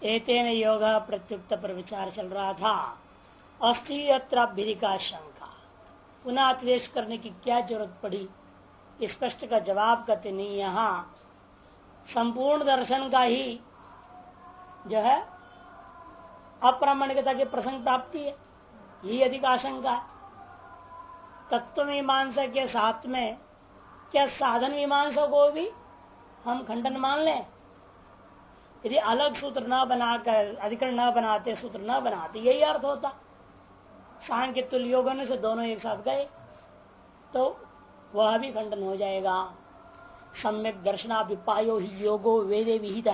एतेन योग प्रत्युक्त पर विचार चल रहा था। अस्ति अत्र अभ्युदय का शंका, पुनः क्लेश करने की क्या जरूरत पड़ी। इस प्रश्न का जवाब कहते नहीं, यहाँ संपूर्ण दर्शन का ही जो है अप्रामाणिकता की प्रसंग प्राप्ति है, यही अधिक आशंका है। तत्व मीमांसा के साथ में क्या साधन मीमांसा को भी हम खंडन मान लें? यदि अलग सूत्र न बनाकर, अधिकरण न बनाते, सूत्र न बनाते, यही अर्थ होता। सांख्य तुल्य योग होने से दोनों एक साथ गए तो वह भी खंडन हो जाएगा। सम्यक दर्शनाभिपायो ही योगो वेदे विहित।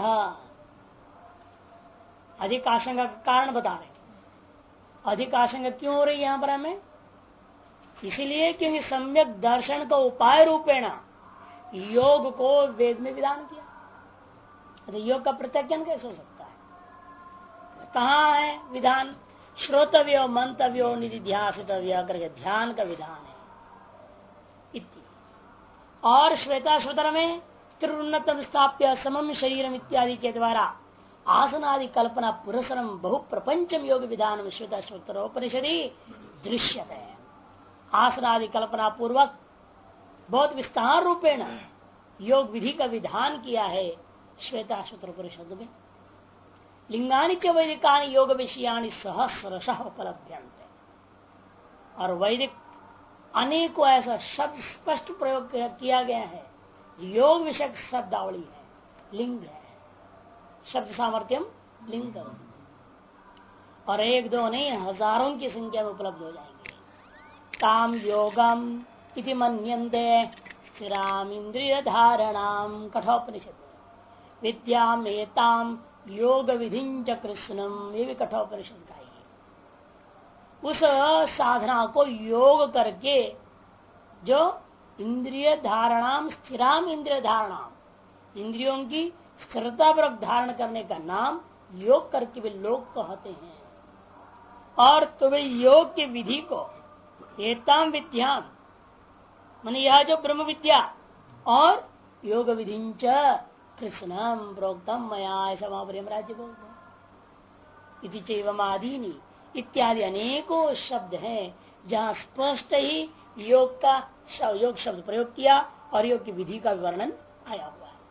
अधिक आशंका का कारण बता रहे। अधिक आशंका क्यों हो रही है यहां पर हमें? इसीलिए क्योंकि सम्यक दर्शन का उपाय रूपेण योग को वेद में विधान किया। तो योग का प्रत्याख्यान कैसे हो सकता है? कहाँ है विधान? श्रोतव्यो मंतव्यो निधिध्यासितव्य करके ध्यान का विधान है। इति और श्वेताश्वतर में त्रिउन्नतम स्थाप्य समम शरीरम इत्यादि के द्वारा आसनादि कल्पना पुरस्सरम बहु प्रपंचम योग विधान श्वेताश्वतरोपनिषदि दृश्यते। आसनादि कल्पना पूर्वक बहुत विस्तार रूपेण योग विधि का विधान किया है श्वेताश्वतर उपनिषद में। लिंगानि च वैदिकानि योग विषयानि सहस्रशः उपलभ्यन्ते। और वैदिक अनेकों ऐसा शब्द स्पष्ट प्रयोग किया गया है। योग विषयक शब्दावली है, लिंग है, शब्द सामर्थ्यम लिंग। और एक दो नहीं, हजारों की संख्या में उपलब्ध हो जाएंगे। काम योगम इति मन्यन्ते स्थिराम इंद्रिय धारणाम कठोपनिषद। विद्याम एताम योग विधिंच कृष्णम, ये भी कठोपनिषद का ही है। उस साधना को योग करके जो इंद्रिय धारणाम स्थिराम इंद्रिय धारणाम, इंद्रियों की स्थिरता पर धारण करने का नाम योग करके भी लोग कहते हैं। और तुम्हें योग की विधि को एताम विद्याम माने यह जो ब्रह्म विद्या और योग विधिंच कृष्णम प्रोक्तम मया, ऐसा वहां पर यमराज बोलते हैं। चैवमादीनी इत्यादि अनेकों शब्द हैं जहाँ स्पष्ट ही योग का योग शब्द प्रयोग किया और योग की विधि का वर्णन आया हुआ है।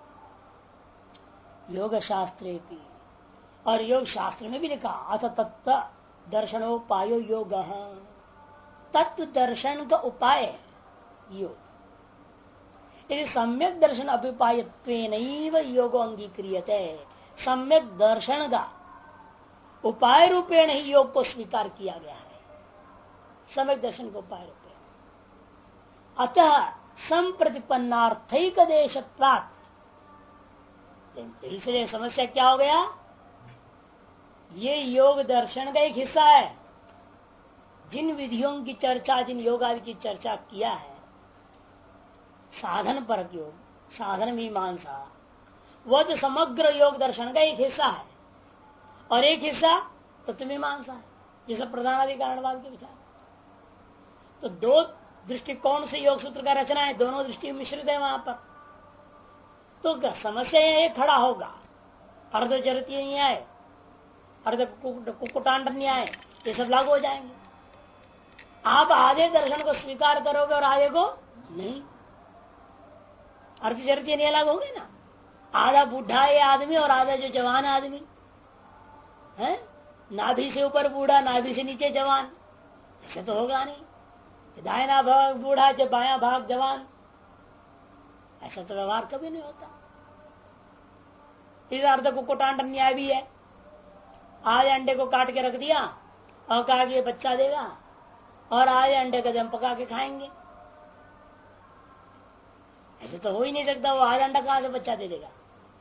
योग शास्त्रे भी, और योग शास्त्र में भी लिखा अथ तत्व दर्शनोपायो योग, तत्व दर्शन का उपाय है योग। यदि सम्यक दर्शन अभिपायत्वेन योगो अंगीक्रियते, सम्यक दर्शन का उपाय रूपेण ही योग को स्वीकार किया गया है। सम्यक दर्शन का उपाय रूपेण, अतः संप्रतिपन्नार्थैक देशत्वात्। इसलिए समस्या क्या हो गया? ये योग दर्शन का एक हिस्सा है। जिन विधियों की चर्चा, जिन योगादि की चर्चा किया है, साधन परक योग, साधन मीमांसा, वह तो समग्र योग दर्शन का एक हिस्सा है। और एक हिस्सा तत्व मीमांसा है, जिसे प्रधानाधिकारणवाद के विचार। तो दो दृष्टिकोण से योग सूत्र का रचना है, दोनों दृष्टि मिश्रित है वहां पर। तो समस्या ये खड़ा होगा, अर्धचरितीय न्याय, अर्ध कुकुटांड न्याय, ये सब लागू हो जाएंगे। आप आधे दर्शन को स्वीकार करोगे और आधे को नहीं। अर्धचरितीय न्याय लागू होंगे ना। आधा बूढ़ा ये आदमी और आधा जो जवान आदमी है, नाभि से ऊपर बूढ़ा, नाभि से नीचे जवान, ऐसे तो होगा नहीं। दाहिना भाग बूढ़ा, जब बाया भाग जवान, ऐसा तो व्यवहार कभी नहीं होता। इस अर्थ कुकुटांड न्याय भी है। आधे अंडे को काट के रख दिया और कहा कि ये बच्चा देगा, और आधे अंडे का हम पका के खाएंगे। ऐसे तो हो ही नहीं सकता। वो आधा अंडा कहां से बच्चा दे देगा?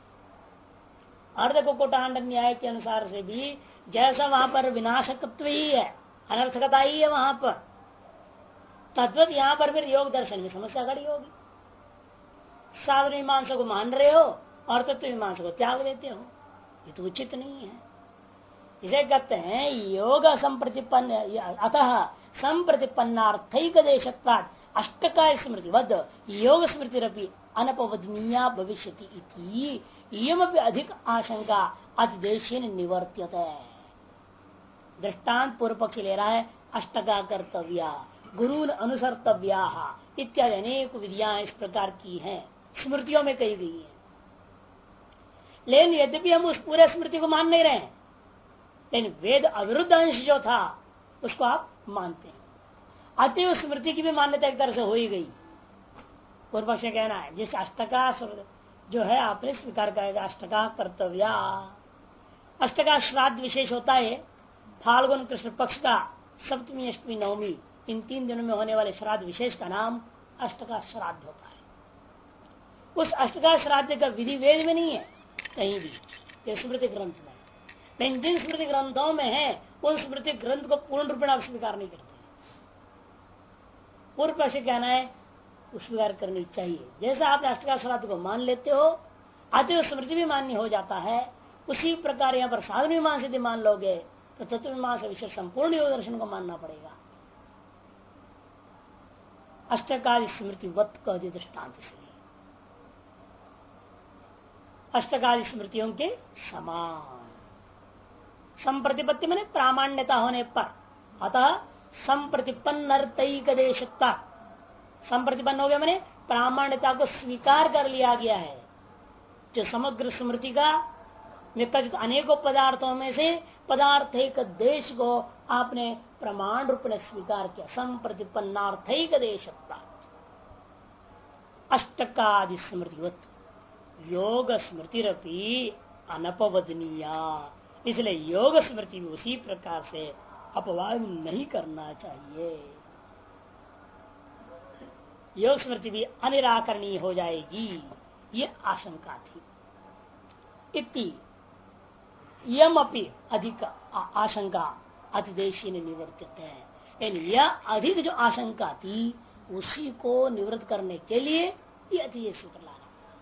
अर्ध कुकुटांड न्याय के अनुसार से भी जैसा वहां पर विनाशकत्व ही है, अनर्थकता ही है वहां पर, तद्वत यहाँ पर फिर योग दर्शन में समस्या खड़ी होगी। साधन मीमांसा को मान रहे हो और तत्व मीमांसा को त्याग देते हो, ये तो उचित नहीं है। इसे कहते हैं योग संप्रतिपन्न, अतः संप्रतिपन्नार्थैक देशत्वात् अष्टका स्मृति वद योग स्मृति रपी अनपवदनीया भविष्यति अधिक आशंका अतिदेशीन निवर्त्यते। दृष्टांत पूर्व पक्ष ले रहा है अष्टका कर्तव्या गुरु अनुसर्तव्या इत्यादि अनेक विधियां इस प्रकार की हैं, स्मृतियों में कही गई है। लेकिन यद्यपि हम उस पूरे स्मृति को मान नहीं रहे हैं, लेकिन वेद अविरुद्ध अंश जो था उसको आप मानते हैं, अतः उस स्मृति की भी मान्यता एक तरह से हो ही गई। पूर्व पक्ष कहना है जिस अष्टका जो है आपने स्वीकार करेगा अष्टका कर्तव्या। अष्टका श्राद्ध विशेष होता है फाल्गुन कृष्ण पक्ष का सप्तमी अष्टमी नवमी इन 3 दिनों में होने वाले श्राद्ध विशेष का नाम अष्टका श्राद्ध होता है। उस अष्टका श्राद्ध का विधि वेद में नहीं है कहीं भी, ये स्मृति ग्रंथ में। लेकिन जिन स्मृति ग्रंथों में है उन स्मृति ग्रंथ को पूर्ण रूप में आप स्वीकार नहीं करते। पूर्व पक्ष कहना है स्वीकार करनी चाहिए। जैसा आपने अष्टका श्राद्ध को मान लेते हो अतः स्मृति भी मान्य हो जाता है, उसी प्रकार यहाँ पर साधन मीमांसा यदि मान लोगे तो तत्व मीमांसा विषय संपूर्ण योग दर्शन को मानना पड़ेगा। अष्टकादि स्मृति वत कह दिए दृष्टांत से, अष्टकादि स्मृतियों के समान। संप्रतिपत्ति मैंने प्रामाण्यता होने पर, अतः संप्रतिपन्नर्तैक देशता, संप्रतिपन्न हो गया मैंने प्रामाण्यता को स्वीकार कर लिया गया है। जो समग्र स्मृति का विकथित अनेकों पदार्थों में से पदार्थैक देश को आपने प्रमाण रूप में स्वीकार किया। संप्रतिपन्नार्थैक देशता अष्टकादि स्मृतिवत योग स्मृतिरपि अनपवदनीया, इसलिए योग स्मृति भी उसी प्रकार से अपवाद नहीं करना चाहिए। योग स्मृति भी अनिराकरणीय हो जाएगी, ये आशंका थी। इति यम अपि अधिक आशंका अतिदेशी ने निवर्तित है, यानी यह अधिक जो आशंका थी उसी को निवृत्त करने के लिए ये अति सूत्र लाना।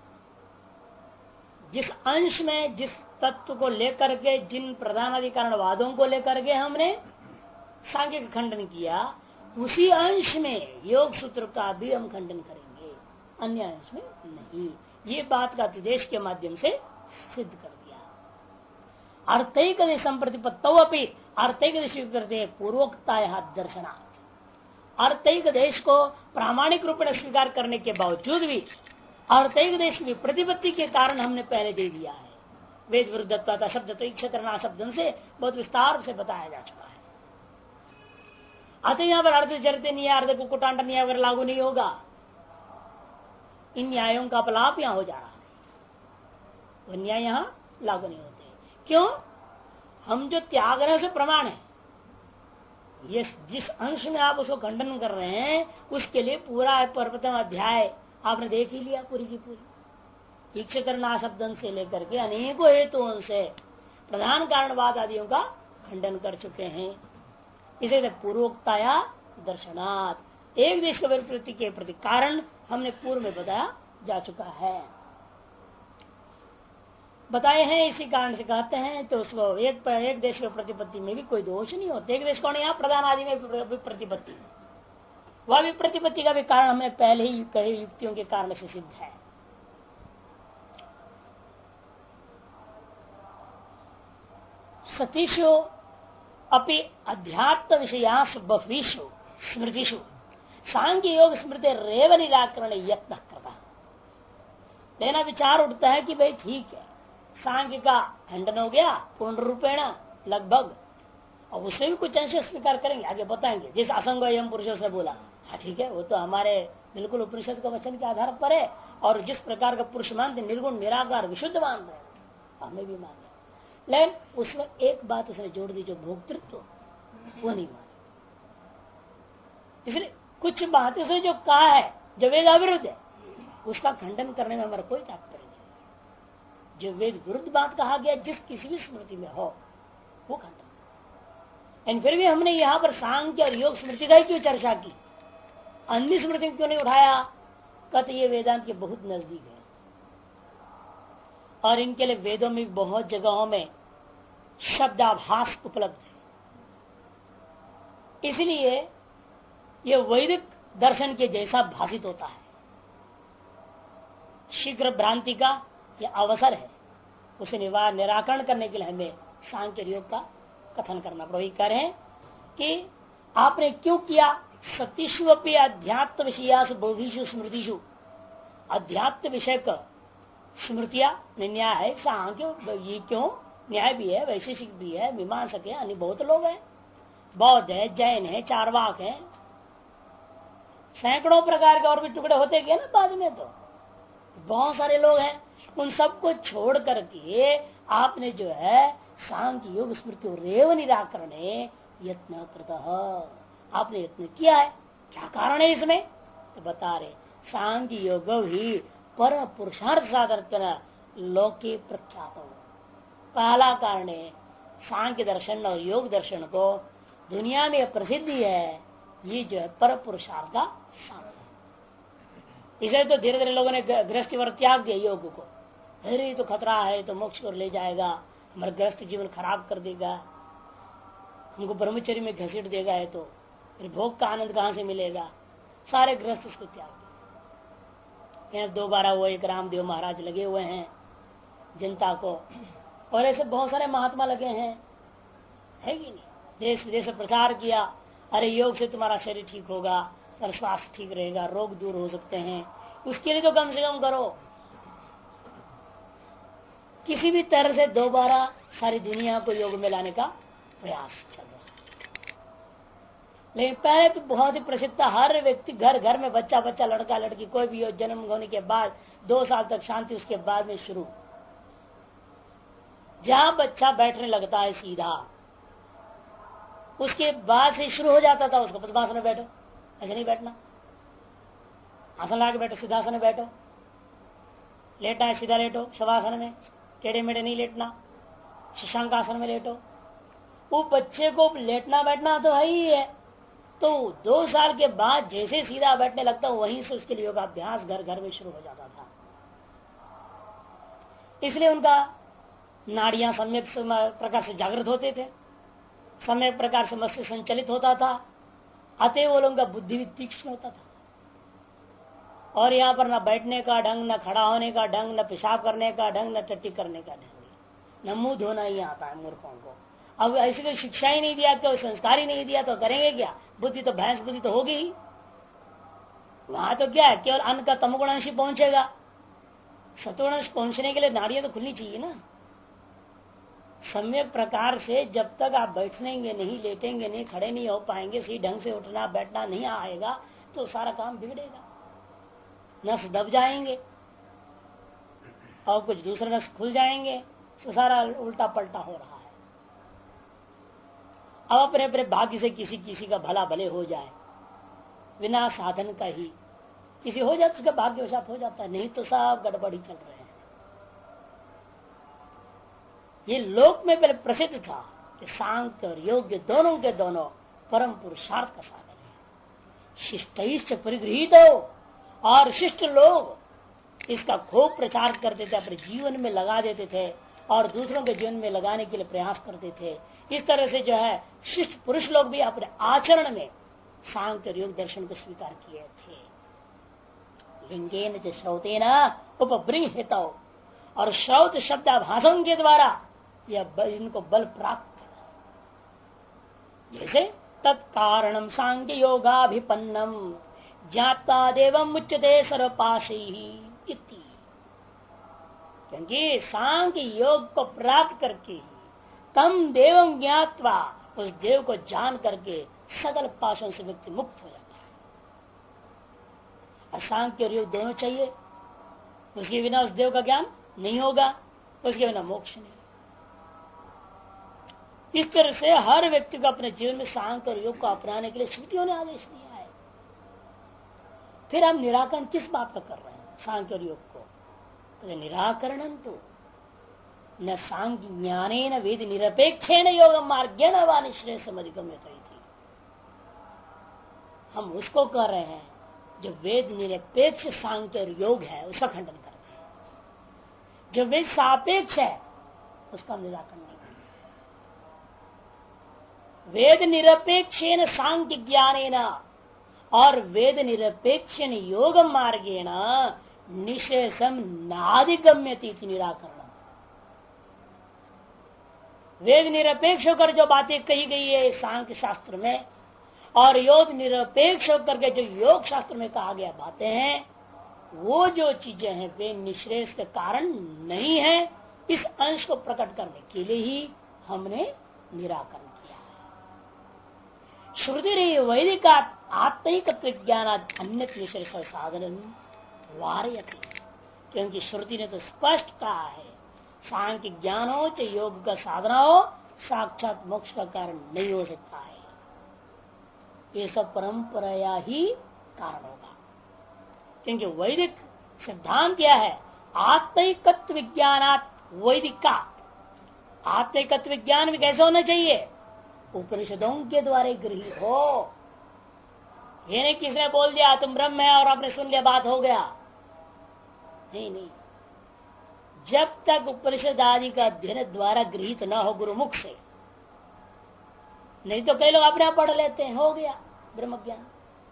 जिस अंश में जिस तत्व को लेकर के जिन प्रधानाधिकारणवादों को लेकर के हमने सांख्य का खंडन किया, उसी अंश में योग सूत्र का भी हम खंडन करेंगे, अन्य अंश में नहीं। ये बात का अतिदेश के माध्यम से सिद्ध कर दिया। अर्थैक संप्रतिपत्तौ अपि अर्थैक स्वीकृत पूर्वोक्ता दर्शना, अर्थैक देश को प्रामाणिक रूप में स्वीकार करने के बावजूद भी अर्थैक देश की प्रतिपत्ति के कारण हमने पहले दे दिया है। वेद विरुद्धत्व शब्द इक्षत्रना शब्द से बहुत विस्तार से बताया जा चुका है। अतः यहाँ पर अर्थ चरते न्याय अर्थ को कुटांड न्याय अगर लागू नहीं होगा, इन न्यायों का अपलाप यहाँ हो जा रहा है, वो न्याय यहाँ लागू नहीं होते। क्यों? हम जो त्याग रहे से प्रमाण है, ये जिस अंश में आप उसको खंडन कर रहे हैं उसके लिए पूरा प्रथम अध्याय आपने देख ही लिया, पूरी की पूरी इक्षत्रना शब्द से लेकर के अनेकों हेतुओं से प्रधान कारणवाद आदियों का खंडन कर चुके हैं। इसे पूर्वोक्ताया दर्शनात् एक देश के प्रति के प्रति कारण हमने पूर्व में बताया जा चुका है, बताए हैं। इसी कारण से कहते हैं तो उसको एक देश के प्रतिपत्ति में भी कोई दोष नहीं होता। एक देश कौन है? यहाँ प्रधान आदि में प्रतिपत्ति, वह भी प्रतिपत्ति का भी कारण हमने पहले ही कहे युक्तियों के कारण से सिद्ध है। सतीशो अपि अध्यात्म विषयास बह्वीषु स्मृतिषु सांख्य योग स्मृति रेव निराकरण यत्न करता। लेना विचार उठता है कि भाई ठीक है, सांख्य का खंडन हो गया पूर्ण रूपेण लगभग, और उससे भी कुछ अंश स्वीकार करेंगे, आगे बताएंगे। जिस असंग एवं पुरुषों से बोला, हाँ ठीक है, वो तो हमारे बिल्कुल उपनिषद के वचन के आधार पर है, और जिस प्रकार का पुरुष मानते निर्गुण निराकार विशुद्ध मान रहे हमें भी मान। लेकिन उसमें एक बात उसने जोड़ दी, जो भोक्तृत्व, वो नहीं माने। इसलिए कुछ बातें उसने जो कहा है जो वेद अविरुद्ध है उसका खंडन करने में हमारा कोई तात्पर्य नहीं। जो वेद विरुद्ध बात कहा गया जिस किसी भी स्मृति में हो वो खंडन। एंड फिर भी हमने यहाँ पर सांख्य और योग स्मृति का ही क्यों चर्चा की, अन्य स्मृति क्यों नहीं उठाया? कहते ये वेदांत के बहुत नजदीक है और इनके लिए वेदों में बहुत जगहों में शब्दाभास उपलब्ध है। इसलिए ये वैदिक दर्शन के जैसा भाषित होता है। शीघ्र भ्रांति का यह अवसर है, उसे निराकरण करने के लिए हमें सांख्य योग का कथन करना पड़ेगा। कह रहे हैं कि आपने क्यों किया? सतीषु अपनी अध्यात्म विषयासु बोधिषु स्मृतिषु, अध्यात्म विषय का स्मृतियां न्याय है, सांख्य ये क्यों न्याय भी है, वैशेषिक भी है, मीमांसक है, अन्य बहुत लोग हैं, बौद्ध है, जैन है, चारवाक है, सैकड़ों प्रकार के और भी टुकड़े होते गए ना बाद में, तो बहुत सारे लोग हैं। उन सबको छोड़ करके आपने जो है सांख्य योग स्मृति रेव निराकरण यत्न कृत, आपने यत्न किया है। क्या कारण है इसमें? तो बता रहे सांख्य योग ही पर पुरुषार्थ साधन लोके प्रख्यात हो। पहला कारण है सांख्य दर्शन और योग दर्शन को दुनिया में प्रसिद्धि है, ये जो है पर पुरुषार्थ का साधन। इसे तो धीरे धीरे लोगों ने गृहस्थी वर्ग त्याग दिया योग को। अरे तो खतरा है, तो मोक्ष को ले जाएगा, हमारा गृहस्थ जीवन खराब कर देगा, हमको ब्रह्मचर्य में घसीट देगा, है तो फिर भोग का आनंद कहां से मिलेगा। सारे गृहस्थ उसको त्याग दिया। दोबारा वो एक रामदेव महाराज लगे हुए हैं जनता को, और ऐसे बहुत सारे महात्मा लगे हैं, है कि नहीं। देश विदेश प्रचार किया, अरे योग से तुम्हारा शरीर ठीक होगा, और स्वास्थ्य ठीक रहेगा, रोग दूर हो सकते हैं, उसके लिए तो कम से कम करो। किसी भी तरह से दोबारा सारी दुनिया को योग में लाने का प्रयास चल रहा है। लेकिन पहले तो बहुत ही प्रसिद्ध था, हर व्यक्ति घर घर में बच्चा बच्चा, लड़का लड़की, कोई भी जन्म होने के बाद 2 साल तक शांति, उसके बाद में शुरू। जहां बच्चा बैठने लगता है सीधा, उसके बाद से शुरू हो जाता था उसको पद्मासन में बैठो, ऐसे नहीं बैठना, आसन लगा के बैठो, सीधासन में बैठो, लेटना है सीधा लेटो, शवासन में टेढ़े मेढ़े नहीं लेटना, शशांक आसन में लेटो। वो बच्चे को लेटना बैठना तो है ही है, तो 2 साल के बाद जैसे सीधा बैठने लगता वहीं से उसके लिए योगाभ्यास घर घर में शुरू हो जाता था। इसलिए उनका नाड़ियां सम्यक प्रकार से जागृत होते थे, सम्यक प्रकार से मस्तिष्क संचलित होता था, अतः वो लोगों का बुद्धि भी तीक्ष्ण होता था। और यहाँ पर न बैठने का ढंग, न खड़ा होने का ढंग, न पेशाब करने का ढंग, न टट्टी करने का ढंग, न मुंह धोना ही आता है मूर्खों को। अब ऐसी कोई शिक्षा ही नहीं दिया, कोई संस्कार ही नहीं दिया, तो करेंगे क्या? बुद्धि तो भैंस बुद्धि तो होगी ही। वहां तो क्या है, केवल अन्न का तमगुणांश पहुंचेगा, सतुगुणांश पहुंचने के लिए नाड़ियां तो खुलनी चाहिए ना। सम्यक प्रकार से जब तक आप बैठेंगे नहीं, लेटेंगे नहीं, खड़े नहीं हो पाएंगे, सही ढंग से उठना बैठना नहीं आएगा, तो सारा काम बिगड़ेगा, नस दब जाएंगे और कुछ दूसरे नस खुल जाएंगे, तो सारा उल्टा पलटा हो रहा है। अब अपने अपने भाग्य से किसी किसी का भला भले हो जाए, बिना साधन का ही किसी हो जाता, उसका भाग्यवशात हो जाता है, नहीं तो सब गड़बड़ी चल रहे हैं। ये लोक में पहले प्रसिद्ध था कि सांख्य और योग दोनों के दोनों परम पुरुषार्थ का साधन है। शिष्ट परिगृहित हो, और शिष्ट लोग इसका खूब प्रचार करते थे, अपने जीवन में लगा देते थे और दूसरों के जीवन में लगाने के लिए प्रयास करते थे। इस तरह से जो है शिष्ट पुरुष लोग भी अपने आचरण में सांख्य और योग दर्शन को स्वीकार किए थे। लिंगेन च श्रौतेन उपबृंहित, और श्रौत शब्दाभाषण के द्वारा यह इनको बल प्राप्त है। जैसे तत्कारणम सांख्य योगाभिपन्नम ज्ञाता देवम उच्चते सर्वपाशी इति, क्योंकि सांख्य योग को प्राप्त करके तम देवम ज्ञात्वा, उस देव को जान करके सकल पाशों से व्यक्ति मुक्त हो जाता है। और सांख्य और योग दोनों चाहिए, उसके बिना उस देव का ज्ञान नहीं होगा, उसके बिना मोक्ष नहीं। इस तरह से हर व्यक्ति को अपने जीवन में सांख्य और योग को अपनाने के लिए श्रुतियों ने आदेश दिया है। फिर हम निराकरण किस बात का कर रहे हैं सांख्य और योग को? तो निराकरण तो न सांख्य ज्ञाने न वेद निरपेक्षेण योग मार्गेण वा निश्रेयसम अधिगम्यते थी। हम उसको कर रहे हैं जो वेद निरपेक्ष सांख्य और योग है, उसका खंडन करते हैं। जो वेद सापेक्ष है उसका निराकरण नहीं करते। वेद निरपेक्षेण सांख्य ज्ञानेन, और वेद निरपेक्ष योग मार्गेण निशेषम नाधिगम्यति निराकरण। वेद निरपेक्ष होकर जो बातें कही गई है सांख्य शास्त्र में और योग निरपेक्ष होकर के जो योग शास्त्र में कहा गया बातें हैं, वो जो चीजें हैं वे निश्रेष के कारण नहीं है। इस अंश को प्रकट करने के लिए ही हमने निराकरण किया है। श्रुति रही वैदिक आत्मिक ज्ञान अन्य निश्रेष साधन वारयति, क्योंकि श्रुति ने तो स्पष्ट कहा है सांख्य ज्ञान हो चाहे योग का साधना हो साक्षात मोक्ष का कारण नहीं हो सकता है। ये सब परंपरा ही कारण होगा, क्योंकि वैदिक सिद्धांत क्या है? आत्मिकत्व विज्ञानात् वैदिक का आत्मिकत्व विज्ञान भी कैसे होना चाहिए? उपनिषदों के द्वारा गृहीत हो। ये नहीं किसने बोल दिया तुम ब्रह्म है और आपने सुन लिया बात हो गया। नहीं, जब तक उपनिषद आदि का अध्ययन द्वारा गृहीत न हो गुरुमुख से, नहीं तो कई लोग अपने आप पढ़ लेते हैं, हो गया ब्रह्म ज्ञान।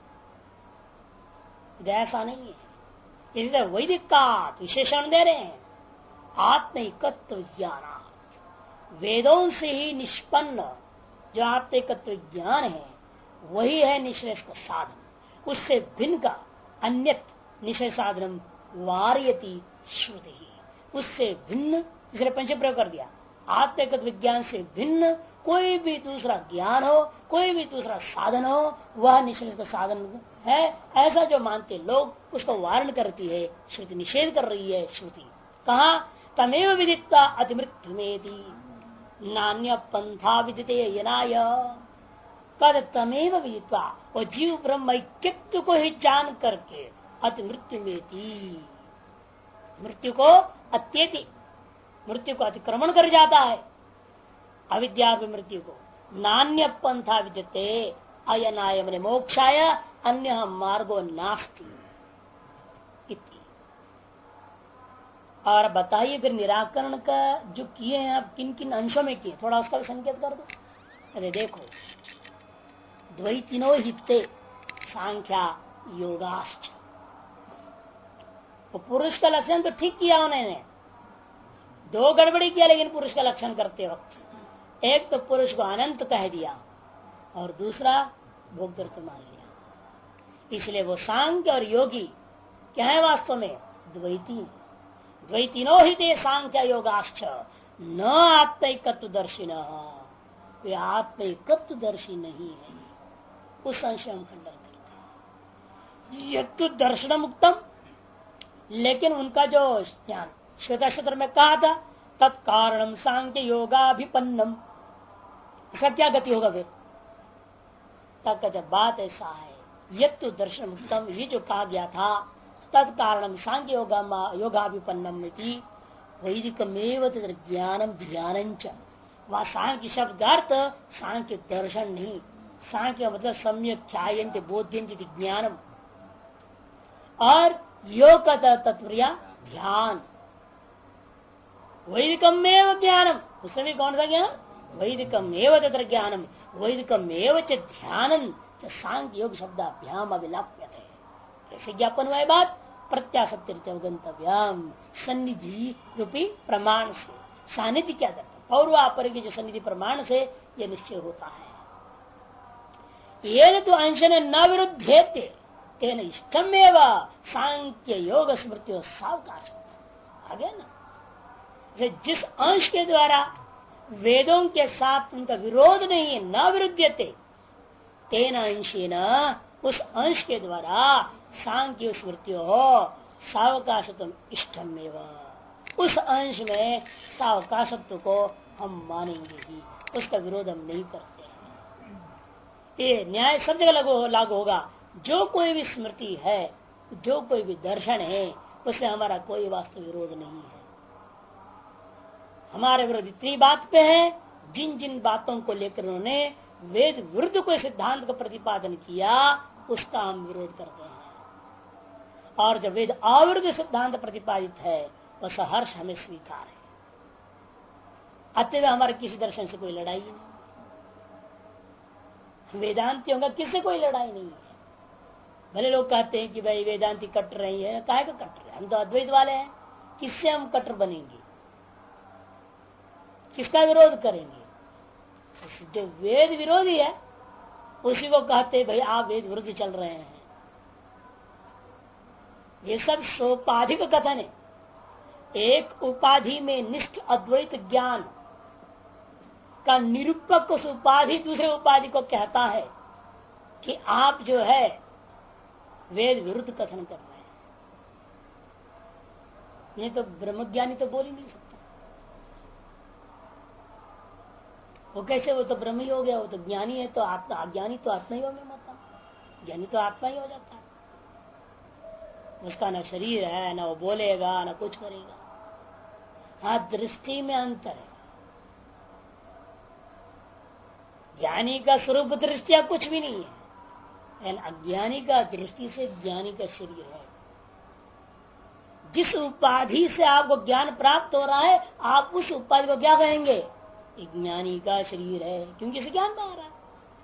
ऐसा नहीं है, इसलिए वैदिक का विशेषण दे रहे हैं। आत्मिकत्व ज्ञान वेदों से ही निष्पन्न जो आत्मिकत्व ज्ञान है वही है निश्रेष का साधन। उससे भिन्न का अन्य निश्चय साधन वार्यति श्रुति, उससे भिन्न दूसरे पंच प्रयोग कर दिया। आत्मिकत्व विज्ञान से भिन्न कोई भी दूसरा ज्ञान हो, कोई भी दूसरा साधन हो, वह निश्रेष का साधन है। ऐसा जो मानते लोग उसको वारण करती है श्रुति, निषेध कर रही है श्रुति। कहा तमेव विदित्वा अतिमृत्यु में नान्य पंथा विदिते यनाय, कद तमेव विदित्वा, वो जीव ब्रह्म ऐक्यत्व को ही जान करके अति मृत्यु में मृत्यु को अत्येति, मृत्यु को अतिक्रमण कर जाता है। अविद्या मृत्यु को नान्य पंथा विद्यते अयनाय मने मोक्षाय अन्य मार्गो नास्ति। और बताइए फिर निराकरण का जो किए हैं आप किन किन अंशों में किए, थोड़ा उसका भी संकेत कर दो। अरे देखो, द्वैतिनो हिते सांख्या योगाश्च, वो पुरुष का लक्षण तो ठीक किया उन्होंने, दो गड़बड़ी किया लेकिन पुरुष का लक्षण करते वक्त एक तो पुरुष को अनंत कह दिया और दूसरा भोक्तृत्व मान लिया। इसलिए वो सांख्य और योगी क्या है? वास्तव में द्वैती। द्वैतिनो ही ते सांख्य योगाश्च न आत्मैकत्व दर्शी, वे आत्मैकत्व दर्शी नहीं है। उस संशय हम खंडन करते हैं। यह तो दर्शन मुक्तम, लेकिन उनका जो ज्ञान श्वेताक्षत्र में कहा था तत्कारणम सांख्य योगाभिपन्नम, इसका क्या गति होगा फिर? तब का जब बात ऐसा है, यह तो दर्शन मुक्तम, ये जो कहा गया था तत्कारणम सांख्य योगाभिपन्नम वैदिकमेव ज्ञानम ध्यानंच, वह सांख्य शब्द अर्थ सांख्य दर्शन नहीं, सांख्य मतलब सम्यक ध्यायन्ते बोध्यन्ते ज्ञानम, और योग का तत्पर्य ध्यान। वैदिकमेव ज्ञानम, उसमें भी कौन सा ज्ञान? वैदिकमेव तत्र ज्ञानम वैदिकमेव च ध्यानम च सांख्य योग शब्दाभ्याम अभिलाप्यते। कैसे ज्ञापन हुआ बात? प्रत्याशक्ति गंतव्यम, सन्निधि रूपी प्रमाण से। सानिध्य क्या करता? पौर्वापर के जो सन्निधि प्रमाण से यह निश्चय होता है। ये तो अंश न विरुद्धेते तेन इष्टमेव सांख्य योग स्मृति सावकाश आ गया ना। जिस अंश के द्वारा वेदों के साथ उनका विरोध नहीं है, न विरुद्धते तेन अंशेन, उस अंश के द्वारा सांख्य स्मृति हो सावकाशत्व इष्टमेव, उस अंश में सावकाशत्व को हम मानेंगे ही, उसका विरोध हम नहीं करते हैं। ये न्याय सब जगह लागू होगा। जो कोई भी स्मृति है, जो कोई भी दर्शन है, उससे हमारा कोई वास्तव विरोध नहीं है। हमारे विरोध इतनी बात पे है, जिन जिन बातों को लेकर उन्होंने वेद विरुद्ध कोई सिद्धांत का प्रतिपादन किया उसका हम विरोध करते हैं। और जब वेद अविरुद्ध सिद्धांत प्रतिपादित है वह सहर्ष हमें स्वीकार है। अतः हमारे किसी दर्शन से कोई लड़ाई नहीं, वेदांतियों का किसी कोई लड़ाई नहीं है। भले लोग कहते हैं कि भाई वेदांती कट रही है, काहे का कट रहे हैं, हम तो अद्वैत वाले हैं, किससे हम कट्टर बनेंगे, किसका विरोध करेंगे? जो वेद विरोधी है उसी को कहते भाई आप वेद विरुद्ध चल रहे हैं। ये सब सोपाधिक कथन है। एक उपाधि में निष्ठ अद्वैत ज्ञान का निरूपक उस उपाधि दूसरे उपाधि को कहता है कि आप जो है वेद विरुद्ध कथन कर रहे हैं। नहीं तो ब्रह्मज्ञानी तो बोल ही नहीं सकता। वो कैसे, वो तो ब्रह्म ही हो गया, वो तो ज्ञानी है तो आत्मा, अज्ञानी तो आत्मा ही हो गया, मतलब ज्ञानी तो आत्मा ही हो जाता है। उसका न शरीर है, न वो बोलेगा, न कुछ करेगा। हाँ, दृष्टि में अंतर है। ज्ञानी का स्वरूप दृष्टिया कुछ भी नहीं है, अज्ञानी का दृष्टि से ज्ञानी का शरीर है। जिस उपाधि से आपको ज्ञान प्राप्त हो रहा है, आप उस उपाधि को क्या कहेंगे? ज्ञानी का शरीर है, क्योंकि इसे ज्ञान पा रहा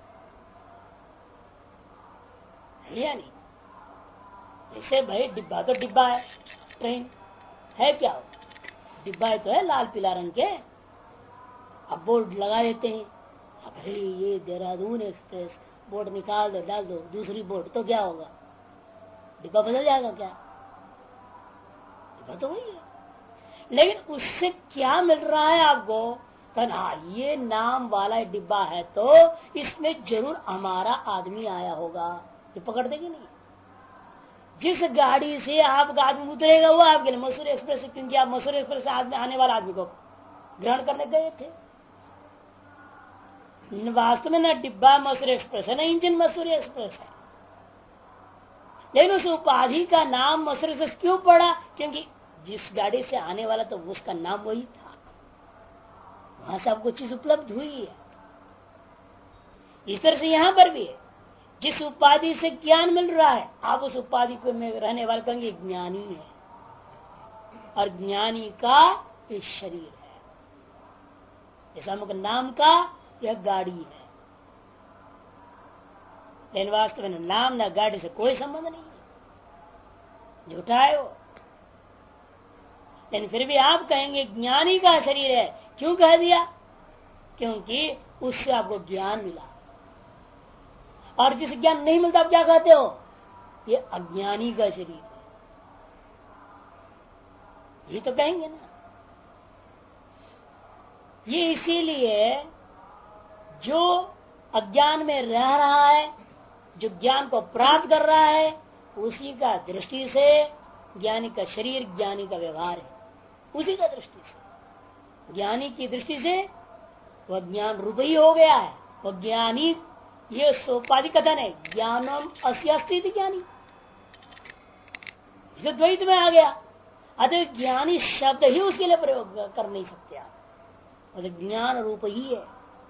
है या नहीं? जैसे भाई डिब्बा तो डिब्बा है, ट्रेन है क्या हो? डिब्बा है तो है लाल पीला रंग के। अब बोर्ड लगा देते हैं, अरे ये देहरादून एक्सप्रेस, बोर्ड निकाल दो, डाल दो दूसरी बोर्ड, तो क्या होगा? डिब्बा बदल जाएगा क्या? डिब्बा तो वही है, लेकिन उससे क्या मिल रहा है आपको? हाँ, ये नाम वाला डिब्बा है तो इसमें जरूर हमारा आदमी आया होगा, ये पकड़ देगी नहीं। जिस गाड़ी से आपका आदमी उतरेगा वो आपके लिए मसूरी एक्सप्रेस, क्योंकि आप मसूरी एक्सप्रेस से आने वाला आदमी को ग्रहण करने गए थे। वास्तव में न डिब्बा मसूरी एक्सप्रेस है, न इंजन मसूरी एक्सप्रेस है, लेकिन उस उपाधि का नाम मसूरी एक्सप्रेस क्यों पड़ा? क्योंकि जिस गाड़ी से आने वाला तो उसका नाम वही था, वहां से आपको चीज उपलब्ध हुई है। इस तरह से यहां पर भी है, जिस उपाधि से ज्ञान मिल रहा है, आप उस उपाधि को में रहने वाले कहेंगे ज्ञानी है, और ज्ञानी का एक शरीर है। जैसा हमको नाम का यह गाड़ी है, लेकिन वास्तव में नाम न गाड़ी से कोई संबंध नहीं है, झूठा है वो। लेकिन फिर भी आप कहेंगे ज्ञानी का शरीर है। क्यों कह दिया? क्योंकि उससे आपको ज्ञान मिला, और जिस ज्ञान नहीं मिलता आप क्या कहते हो? ये अज्ञानी का शरीर है, ये तो कहेंगे ना। ये इसीलिए जो अज्ञान में रह रहा है, जो ज्ञान को प्राप्त कर रहा है, उसी का दृष्टि से ज्ञानी का शरीर, ज्ञानी का व्यवहार है, उसी का दृष्टि से, ज्ञानी की दृष्टि से वह ज्ञान रूप ही हो गया है। वह ज्ञानी, ये सोपाधि कथन है, ज्ञानम अस्य अस्ति ज्ञानी, इसे द्वैत में आ गया। अतः ज्ञानी शब्द ही उसके लिए प्रयोग कर नहीं सकते आप, अतः ज्ञान रूप ही है।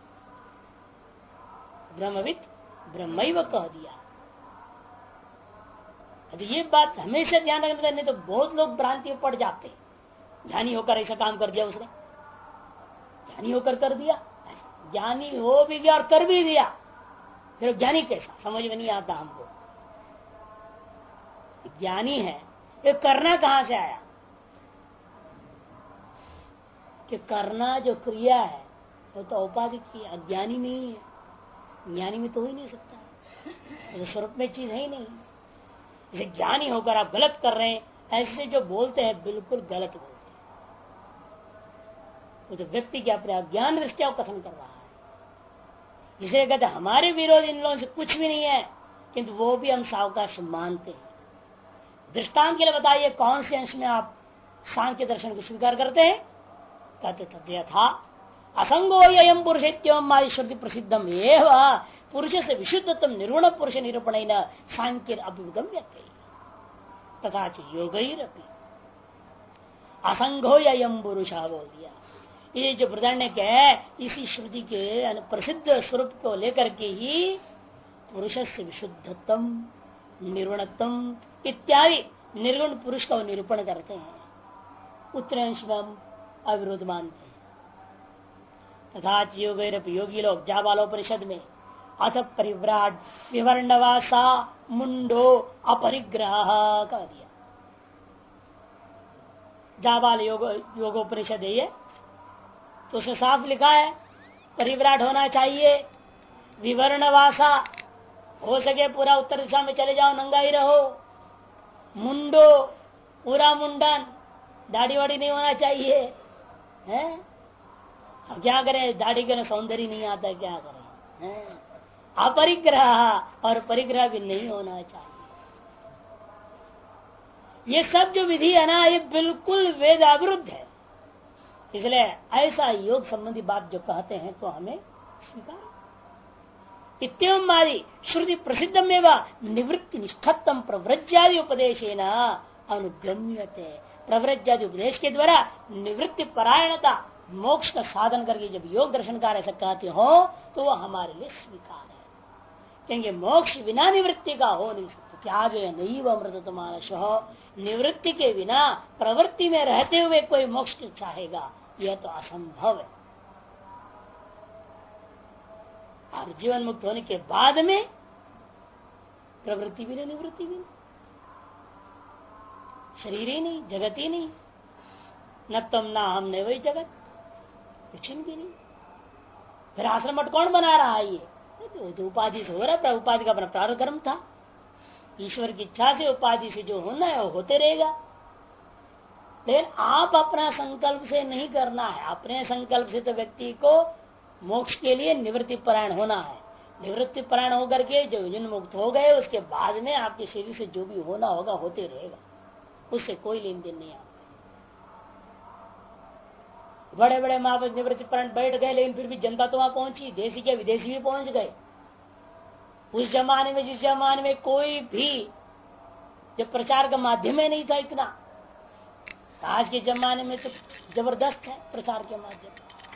ब्रह्मविद ब्रह्मैव कह दिया। ये बात हमेशा ध्यान रखना चाहिए, नहीं तो बहुत लोग भ्रांति में पड़ जाते हैं। ज्ञानी होकर ऐसा काम कर दिया उसने, ज्ञानी होकर कर दिया, ज्ञानी हो भी गया और कर भी दिया, फिर ज्ञानी कैसा? समझ में नहीं आता हमको। ज्ञानी है, ये करना कहां से आया? कि करना जो क्रिया है वो तो औपाधिक की, अज्ञानी में ही है, ज्ञानी में तो हो ही नहीं सकता, तो स्वरूप में चीज है ही नहीं। जैसे ज्ञानी होकर आप गलत कर रहे हैं, ऐसे जो बोलते हैं बिल्कुल गलत बोलते हैं, वो तो व्यक्ति के अपने अज्ञान दृष्टिया कथन कर रहा है। इसे कहते हमारे विरोध इन लोगों से कुछ भी नहीं है, किंतु वो भी हम सावकाश मानते हैं। दृष्टांत के लिए बताइए, कौन से अंश में आप सांख्य दर्शन को स्वीकार करते हैं? कहते तद्य था असंगो यम पुरुष श्रुति प्रसिद्धम एवं पुरुष से विशुद्धतम निर्गुण पुरुष निरूपण सांख्य अभिगम्य तथा योगैरपि असंगो यम पुरुष बोल दिया। ये जो बृहदारण्यक है, इसी श्रुति के प्रसिद्ध स्वरूप को लेकर के ही पुरुष से विशुद्धतम निर्गुणतम इत्यादि निर्गुण पुरुष का निरूपण करते हैं। उत्तरांश में हम अविरोध मानते हैं। तथा योगी लोग जाबालोपनिषद में अथ परिव्राट विवर्णवासा मुंडो अपरिग्रह कर दिया। जाबाल योगोपनिषद है ये, तो उसे साफ लिखा है परिव्राट होना चाहिए, विवर्णवासा हो सके पूरा उत्तर दिशा में चले जाओ, नंगा ही रहो, मुंडो पूरा मुंडन, दाढ़ी वाड़ी नहीं होना चाहिए है। अब क्या करें, दाढ़ी के सौंदर्य नहीं आता, क्या करें है? अपरिग्रह, और परिग्रह भी नहीं होना चाहिए। ये सब जो विधि है ना, ये बिल्कुल वेद अविरुद्ध है। इसलिए ऐसा योग संबंधी बात जो कहते हैं तो हमें स्वीकार। इत्यम मारी श्रुति प्रसिद्धमेव निवृत्ति निष्ठत्तम प्रव्रज्यादि उपदेशेन अनुगम्यते। प्रव्रज्यादि उपदेश के द्वारा निवृत्ति परायणता मोक्ष का साधन करके जब योग दर्शनकार ऐसा कहते हो तो वह हमारे लिए स्वीकार है। क्योंकि मोक्ष बिना निवृत्ति का हो नहीं सकता। क्या जो है नहीं वह अमृत मानस हो, निवृत्ति के बिना प्रवृत्ति में रहते हुए कोई मोक्ष चाहेगा, यह तो असंभव है। और जीवन मुक्त होने के बाद में प्रवृत्ति भी नहीं, निवृत्ति भी नहीं, शरीर ही नहीं, जगत ही नहीं, न तुम ना हम न वही जगत, कुछ भी नहीं। फिर आश्रम मठ कौन बना रहा है? ये तो उपाधि से हो रहा है। उपाधि का अपना प्रारब्ध कर्म था। ईश्वर की इच्छा से उपाधि से जो होना है वो होते रहेगा। लेकिन आप अपना संकल्प से नहीं करना है। अपने संकल्प से तो व्यक्ति को मोक्ष के लिए निवृत्ति परायण होना है। निवृत्ति परायण होकर के जो जिन मुक्त हो गए उसके बाद में आपके शरीर से जो भी होना होगा होते रहेगा, उससे कोई लेन देन नहीं। आप बड़े बड़े महापुरुष निवृत्ति परायण बैठ गए, लेकिन फिर भी जनता तो वहां पहुंची, देशी के विदेशी भी पहुंच गए। उस जमाने में, जिस जमाने में कोई भी जब प्रचार का माध्यम ही नहीं था इतना, आज के जमाने में तो जबरदस्त है प्रचार के माध्यम।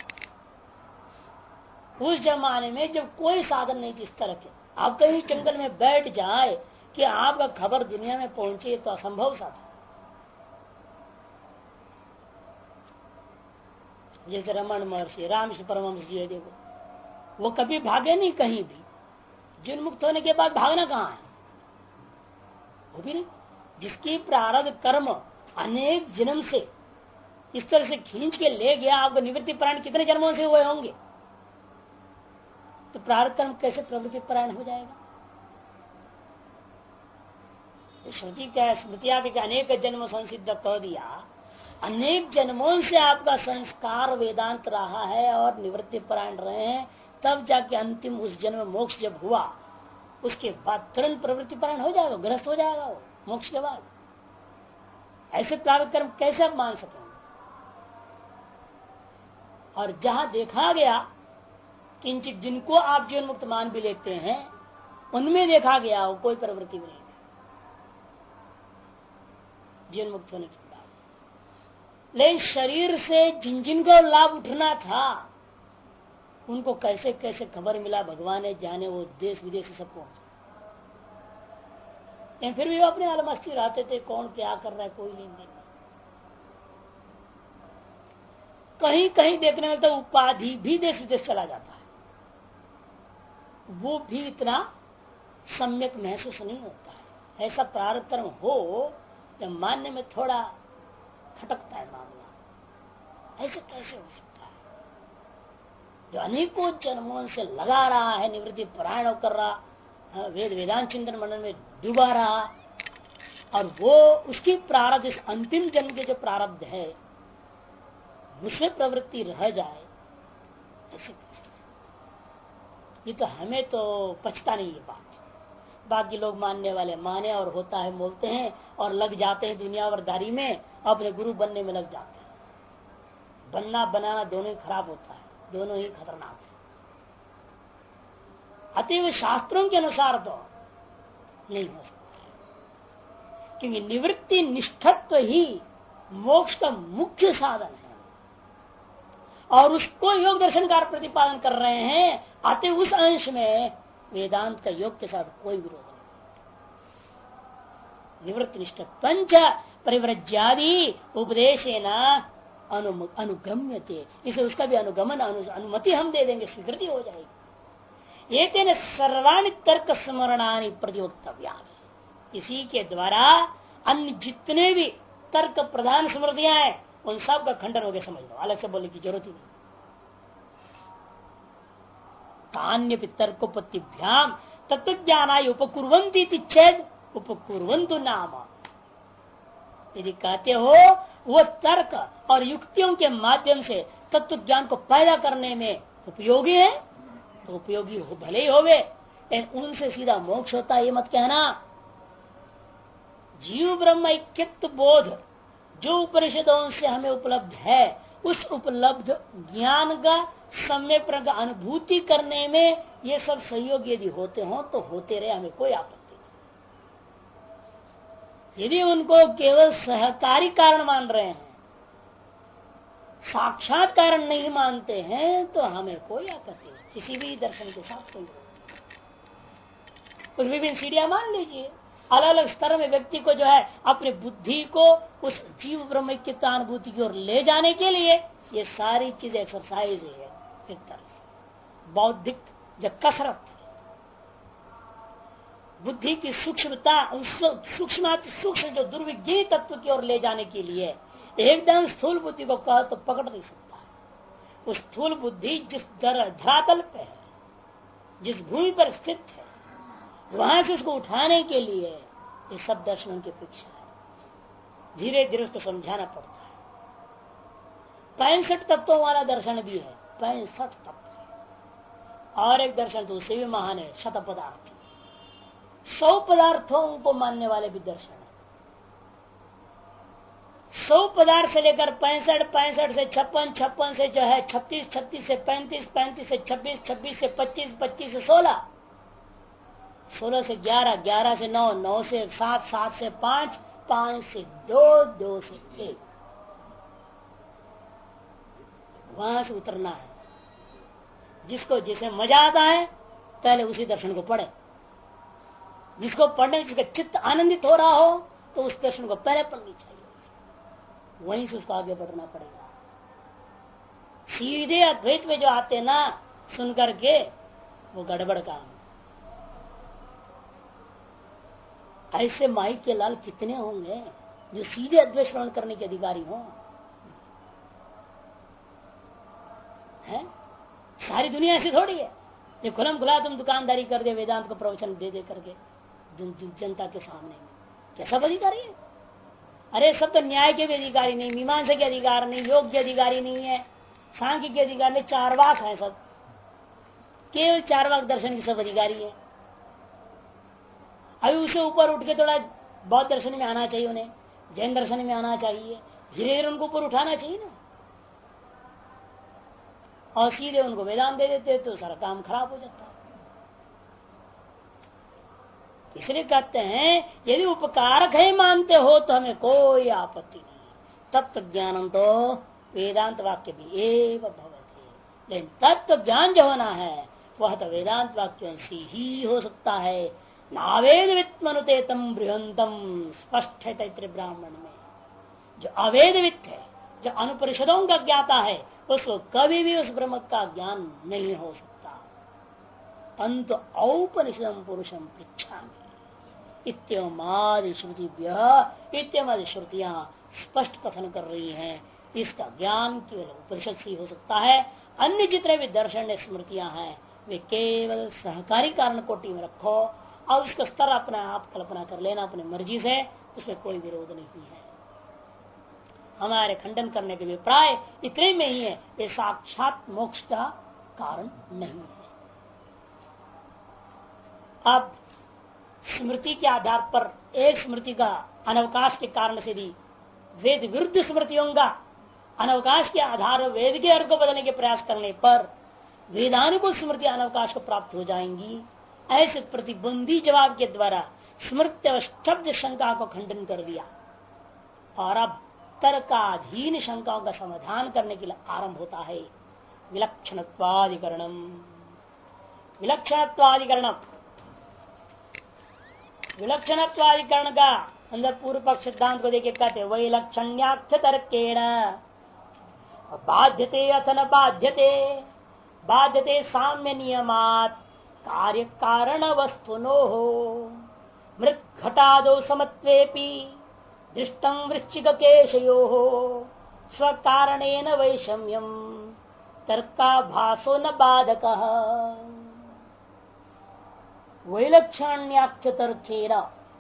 उस जमाने में जब कोई साधन नहीं थी इस तरह के, आप कहीं जंगल में बैठ जाए कि आपका खबर दुनिया में पहुंचे तो असंभव सा था। जैसे रमन महर्षि, रामकृष्ण परमहंस जी है, देखो वो कभी भागे नहीं कहीं भी। जीवन मुक्त होने के बाद भागना कहाँ है? वो भी नहीं। जिसकी प्रारब्ध कर्म अनेक जन्म से इस तरह से खींच के ले गया, आपको निवृत्ति परायण कितने जन्मों से हुए होंगे, तो प्रारब्ध कर्म कैसे प्रवृत्ति परायण हो जाएगा? श्रुति का स्मृतिया भी अनेक जन्म संसिद्ध कर दिया। अनेक जन्मों से आपका संस्कार वेदांत रहा है और निवृत्ति परायण रहे हैं, तब जाके अंतिम उस जन्म मोक्ष जब हुआ उसके बाद तुरंत प्रवृत्ति परायण हो जाएगा, ग्रस्त हो जाएगा वो मोक्ष के बाद। ऐसे प्रारब्ध कर्म कैसे आप मान सकेंगे? और जहां देखा गया किंचित जिनको आप जीवन मुक्त मान भी लेते हैं, उनमें देखा गया वो कोई प्रवृत्ति भी नहीं जीवन मुक्त होने के बाद। लेकिन शरीर से जिन जिनको लाभ उठना था उनको कैसे कैसे खबर मिला, भगवान ने जाने, वो देश विदेश से सब पहुंचे। लेकिन फिर भी वो अपने अलमस्ती रहते थे, कौन क्या कर रहा है कोई लेन देन नहीं। कहीं कहीं देखने में तो उपाधि भी देश विदेश चला जाता है, वो भी इतना सम्यक महसूस नहीं होता है। ऐसा प्रारब्ध कर्म हो या मानने में थोड़ा खटकता है मामला। ऐसे कैसे हो सकता है? जो अनेकों जन्मों से लगा रहा है, निवृत्ति परायण कर रहा, वेदांत चिंतन मनन में डूबा रहा, और वो उसकी प्रारब्ध इस अंतिम जन्म के जो प्रारब्ध है उसमें प्रवृत्ति रह जाए, ऐसे ये तो हमें तो पछता नहीं है बात। बाकी लोग मानने वाले माने और होता है बोलते हैं और लग जाते हैं दुनियावरदारी में, अपने गुरु बनने में लग जाते हैं। बनना बनाना दोनों ही खराब होता है, दोनों ही खतरनाक है। अतएव शास्त्रों के अनुसार तो नहीं हो सकता है, क्योंकि निवृत्ति निष्ठत्व ही मोक्ष का मुख्य साधन है और उसको योग दर्शनकार प्रतिपादन कर रहे हैं। अतएव उस अंश में वेदांत का योग के साथ कोई विरोध नहीं। निवृत्ति निष्ठत्वंच परिव्रज्यादि उपदेशेन अनुगम्यते, इसे उसका भी अनुगमन अनुमति हम दे देंगे, स्वीकृति हो जाएगी। ये तेन सर्वाणि तर्क स्मरणानि प्रतियोक्तव्या, इसी के द्वारा अन्य जितने भी तर्क प्रधान स्मृतियां हैं उन सब का खंडन हो गया, समझ लो, अलग से बोलने की जरूरत ही नहीं। तान्य तर्कोपत्तिभ्याम तत्वज्ञानाय उपकुर्वन्ति चेद उपकुर्वन्तु नाम। यदि कहते हो वो तर्क और युक्तियों के माध्यम से तत्व ज्ञान को पैदा करने में उपयोगी है तो उपयोगी हो, भले ही होवे, लेकिन उनसे सीधा मोक्ष होता है ये मत कहना। जीव ब्रह्म ऐक्यत्व बोध जो उपनिषदों से हमें उपलब्ध है, उस उपलब्ध ज्ञान का सम्यक प्रकार अनुभूति करने में ये सब सहयोग यदि होते हो तो होते रहे, हमें कोई आपत्ति नहीं। यदि उनको केवल सहकारी कारण मान रहे हैं, साक्षात कारण नहीं मानते हैं, तो हमें कोई आपत्ति नहीं, किसी भी दर्शन के साथ कोई। कुछ विभिन्न सीढ़ियां मान लीजिए, अलग अलग स्तर में व्यक्ति को जो है अपनी बुद्धि को उस जीव ब्रह्म की अनुभूति की ओर ले जाने के लिए ये सारी चीजें एक्सरसाइज है। एक तरह से बौद्धिक जो कसरत, बुद्धि की सूक्ष्मता, सूक्ष्म जो दुर्विज्ञ तत्व की ओर ले जाने के लिए एकदम स्थूल बुद्धि को कह तो पकड़ नहीं सकता है। उस स्थूल बुद्धि जिस धरातल पे है, जिस भूमि पर स्थित है, वहां से उसको उठाने के लिए ये सब दर्शनों की अपेक्षा है। धीरे धीरे उसको समझाना पड़ता है। 65 तत्वों वाला दर्शन भी है, 65 तत्व। और एक दर्शन तो उससे भी महान है, शत पदार्थ, 100 पदार्थों को मानने वाले भी दर्शन है। 100 पदार्थ से लेकर 65, 65 से 56, 56 से जो है 36, 36 से 35, 35 से 26, 26 से 25, 25 से 16, 16 से 11, 11 से 9, 9 से 7, 7 से 5, 5 से 2, 2 से 1। वहां से उतरना है। जिसको जिसे मजा आता है पहले उसी दर्शन को पढ़े। जिसको पढ़ने जिसका चित्त आनंदित हो रहा हो तो उस दर्शन को पहले पढ़नी चाहिए, वहीं से उसको आगे बढ़ना पड़ेगा। सीधे अद्वैत में जो आते ना सुन करके वो गड़बड़ काम। ऐसे माई के लाल कितने होंगे जो सीधे अद्वैत श्रवण करने के अधिकारी हों? है सारी दुनिया ऐसी थोड़ी है। ये खुलम खुला तुम दुकानदारी कर दे, वेदांत को प्रवचन दे दे करके जनता के सामने में, क्या सब अधिकारी है? अरे सब तो न्याय के भी अधिकारी नहीं, मीमांसा के अधिकार नहीं, योग के अधिकारी नहीं है, सांख्य के अधिकार नहीं, चारवाक है सब। केवल चारवाक दर्शन के सब अधिकारी है। अभी उसे ऊपर उठ के थोड़ा बौद्ध दर्शन में आना चाहिए, उन्हें जैन दर्शन में आना चाहिए, धीरे धीरे उनको ऊपर उठाना चाहिए ना। और सीधे उनको वेदांत दे देते तो सारा काम खराब हो जाता है। इसलिए कहते हैं यदि उपकारक है मानते हो तो हमें कोई आपत्ति नहीं। तत्व ज्ञान तो वेदांत वाक्य भी एवं भवति, लेकिन तत्व ज्ञान जो होना है वह तो वेदांत वाक्यों से ही हो सकता है। नावेद वित्मनुते तम बृहंतम स्पष्ट है तैत्रीय ब्राह्मण में। जो अवेदवित है, जो अनुपरिषदों का ज्ञाता है, उसको कभी भी उस ब्रह्म का ज्ञान नहीं हो सकता। तंतु औपनिषदम पुरुषम पृच्छामि इत्यमादि श्रुतियां स्पष्ट कथन कर रही हैं। इसका ज्ञान केवल उपनिषद से ही हो सकता है। अन्य जितने भी दर्शन स्मृतियां हैं वे केवल सहकारी कारण कोटि में रखो और उसका स्तर अपना आप कल्पना कर लेना अपनी मर्जी से, उसमें कोई विरोध नहीं है। हमारे खंडन करने के अभिप्राय इतने में ही है, ये साक्षात मोक्ष का कारण नहीं है। अब स्मृति के आधार पर एक स्मृति का अनवकाश के कारण से भी वेद विरुद्ध स्मृतियों का अनवकाश के आधार वेद के अर्थ को बदलने के प्रयास करने पर वेदानुकूल स्मृति अनवकाश को प्राप्त हो जाएंगी। ऐसे प्रतिबंधी जवाब के द्वारा स्मृति और शब्द शंका को खंडन कर दिया और अब तर्काधीन शंकाओं का समाधान करने के लिए आरंभ होता है विलक्षणत्वाधिकरणम। विलक्षणत्वाधिकरणम, विलक्षणत्वाधिकरण का अंदर पूर्व पक्ष सिद्धांत को देखे कहते वही लक्षण्याख्य तर्केण बाध्यते अथ न बाध्यते, बाध्यते साम्य नियमात कार्य कारण वस्तुनो हो मृत घटादो समत्वेपि दृष्टं वृश्चिक केशयो हो स्वकारणेन वैषम्यम तर्का भासो न बाधक वैलक्षण्याख्य तर्केन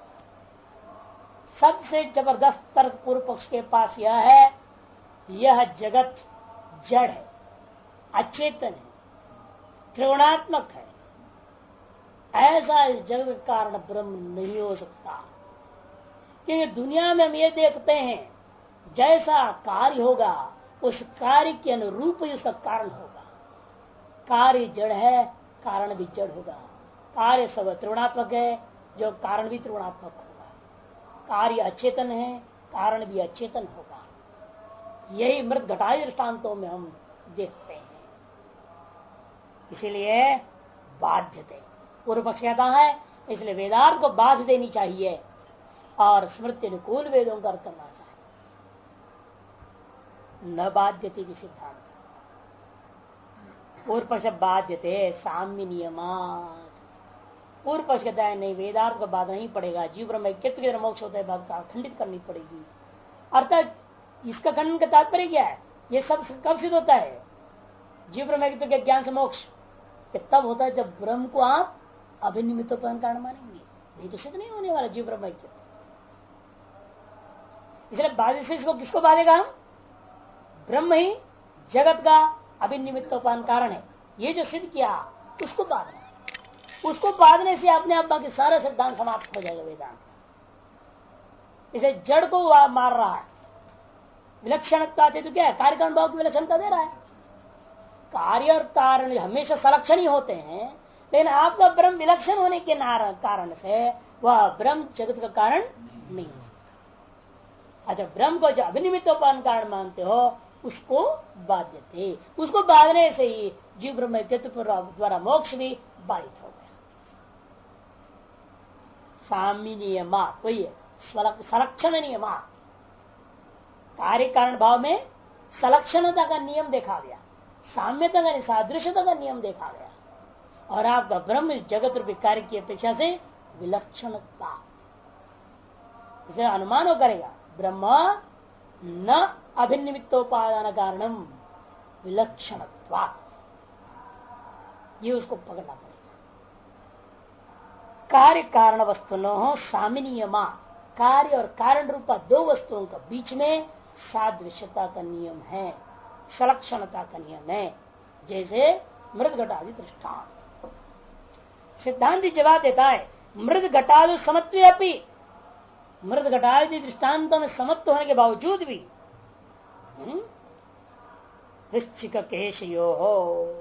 सबसे जबरदस्त तर्क पूर्व पक्ष के पास यह है, यह जगत जड़ है, अचेतन है, त्रिगुणात्मक है। ऐसा इस जगत का कारण ब्रह्म नहीं हो सकता। क्योंकि दुनिया में हम ये देखते हैं जैसा कार्य होगा उस कार्य के अनुरूप ही उसका कारण होगा। कार्य जड़ है, कारण भी जड़ होगा। कार्य सब त्रिगुणात्मक है, जो कारण भी त्रिगुणात्मक होगा। कार्य अचेतन है, कारण भी अचेतन होगा। यही मृत घटादि दृष्टांतों में हम देखते हैं। इसीलिए बाध्यते पूर्व पक्ष कहता है, इसलिए वेदांत को बाध देनी चाहिए और स्मृति अनुकूल वेदों का अर्थ करना चाहिए। न बाध्यते की सिद्धांत पूर्व पक्ष बाध्यते साम्य नियमात। पूर्व पक्ष कहता है नहीं, वेदांत को बाधा नहीं पड़ेगा, जीव ब्रह्म ऐक्यत्व के मोक्ष होता है, बात खंडित करनी पड़ेगी। अर्थात इसका खंडन का तात्पर्य क्या है? ये सब कब सिद्ध होता है? जीव ब्रह्म ऐक्यत्व के ज्ञान से मोक्ष तब होता है जब ब्रह्म को आप अभिनिमित्तोपन्न कारण मानेंगे, नहीं तो सिद्ध नहीं होने वाला जीव ब्रह्म ऐक्यत्व। इसलिए बाधित से इसको किसको बाधेगा? हम ब्रह्म ही जगत का अभिनिमित्तोपन्न कारण है, ये जो सिद्ध किया उसको बाधना। उसको बांधने से अपने आप बाकी सारा सिद्धांत समाप्त हो जाएगा वेदांत। इसे जड़ को मार रहा है, विलक्षणता तो क्या है? कार्य कारण भाव की विलक्षणता दे रहा है। कार्य और कारण हमेशा सलक्षण ही होते हैं, लेकिन आपका ब्रह्म विलक्षण होने के कारण से वह ब्रह्म जगत का कारण नहीं हो सकता। अच्छा, ब्रह्म को जो अभिनिमित्तोपन्न कारण मानते हो उसको बाध्यते, उसको बांधने से ही जीव ब्रह्म द्वारा मोक्ष भी बाधित हो गया। साम्य नियमा वही है, संरक्षण नियमा। कार्य कारण भाव में सलक्षणता का नियम देखा गया, साम्यता का सादृश्यता का नियम देखा गया, और आपका ब्रह्म इस जगत रूपी कार्य की अपेक्षा से विलक्षणता। इसे अनुमान करेगा ब्रह्म न अभिनिमित्तोपादान कारणम विलक्षणत्वा, ये उसको पकड़ना पड़ेगा। कार्य कारण वस्तुनो साम्य नियमा, कार्य और कारण रूपा दो वस्तुओं का बीच में सादृश्यता का नियम है, सलक्षणता का नियम है। जैसे मृद घटादि दृष्टांत सिद्धांत जवाब देता है, मृद घटादि समत्वे अपि, मृद घटादि दृष्टांतों में समत्व होने के बावजूद भी वृश्चिक केशयो हो,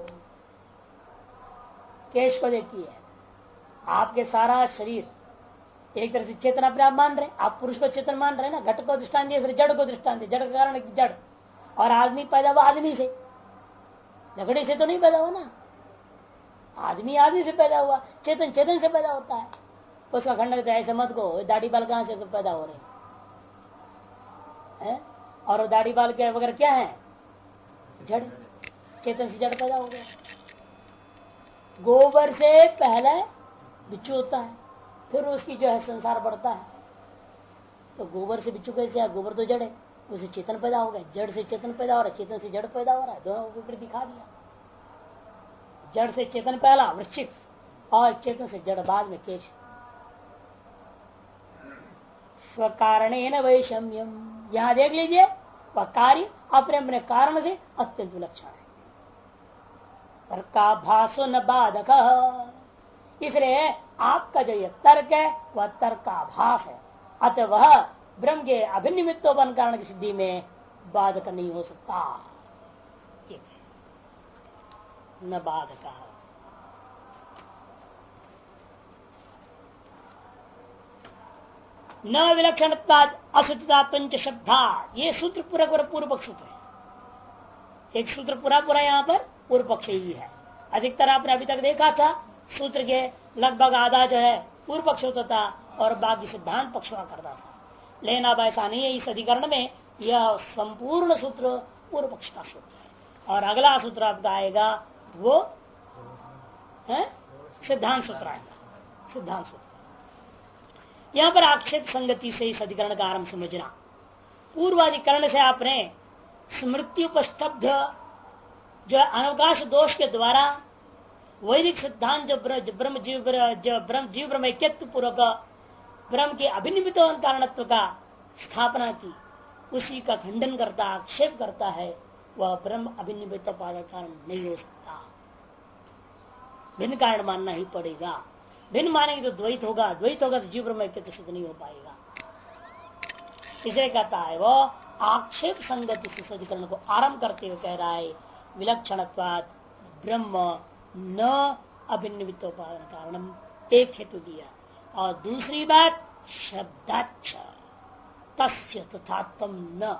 केश को देखिए, आपके सारा शरीर एक तरह से चेतन अपने आप मान रहे, आप पुरुष को चेतन मान रहे ना। घट को दृष्टांत दिया, जड़ को दृष्टांत दिया, जड़ का कारण जड़, और आदमी पैदा हुआ आदमी से, लकड़ी से तो नहीं पैदा हुआ ना। आदमी आदमी से पैदा हुआ, चेतन चेतन से पैदा होता है। उसका खंडन ऐसे मत को दाढ़ी बाल कहां से पैदा हो रहे हैं? और दाढ़ी बाल के वगैरह क्या है? जड़, चेतन से जड़ पैदा हो गया। गोबर से पहले बिच्छू होता है, फिर उसकी जो है संसार बढ़ता है। तो गोबर से बिच्छू कैसे है? गोबर तो जड़ है, उसे चेतन पैदा हो गया। जड़ से चेतन पैदा हो रहा है, चेतन से जड़ पैदा हो रहा है, दोनों ऊपर दिखा दिया। जड़ से चेतन पहला वृश्चिक, और चेतन से जड़ बाद में केश। स्वकारणेन वैषम्यम, यहां देख लीजिए, वह कार्य अपने अपने कारण से अत्यंत विलक्षण है। तर्काभासो न बाधक, इसलिए आपका जो ये तर्क है वह तर्काभास है, अतः वह ब्रह्म के अभिनिमित्तोपन्न कारण की सिद्धि में बाधक नहीं हो सकता। न बाधक न विलक्षणता असुता पंच शब्दा, ये सूत्र पूरा पूर्व पक्ष सूत्र है। एक सूत्र पूरा यहाँ पर पूर्व पक्ष ही है। अधिकतर आपने अभी तक देखा था सूत्र के लगभग आधा जो है पूर्व पक्ष होता था और बाकी सिद्धांत पक्ष हुआ करता था। लेकिन अब ऐसा नहीं है, इस अधिकरण में यह संपूर्ण सूत्र पूर्व पक्ष का सूत्र है। और अगला सूत्र आपका आएगा वो है सिद्धांत सूत्र आएगा। सिद्धांत सूत्र यहां पर आक्षेप संगति से इस अधिकरण का आरंभ समझना। पूर्वाधिकरण से आपने स्मृत्युपस्तब्ध जो अनवकाश दोष के द्वारा वैदिक सिद्धांत जो ब्रह्म जीव ब्रह्म ऐक्यत्व पूर्वक ब्रह्म के अभिनिमित कारणत्व का स्थापना की, उसी का खंडन करता, आक्षेप करता है। वह ब्रह्म अभिनिमित कारण नहीं हो सकता, भिन्न कारण मानना ही पड़ेगा। भिन्न मानेंगे तो द्वैत होगा, द्वैत होगा तो जीव ब्रह्म ऐक्यत्व सिद्ध नहीं हो पाएगा। इसे कहता है वो आक्षेप संगति से अधिकरण को आरंभ करते हुए कह रहा है विलक्षणत्वात् ब्रह्म न अभिनिमित्तोपादान कारणम, एक हेतु दिया। और दूसरी बात शब्दाच्च तस्य तथात्म न,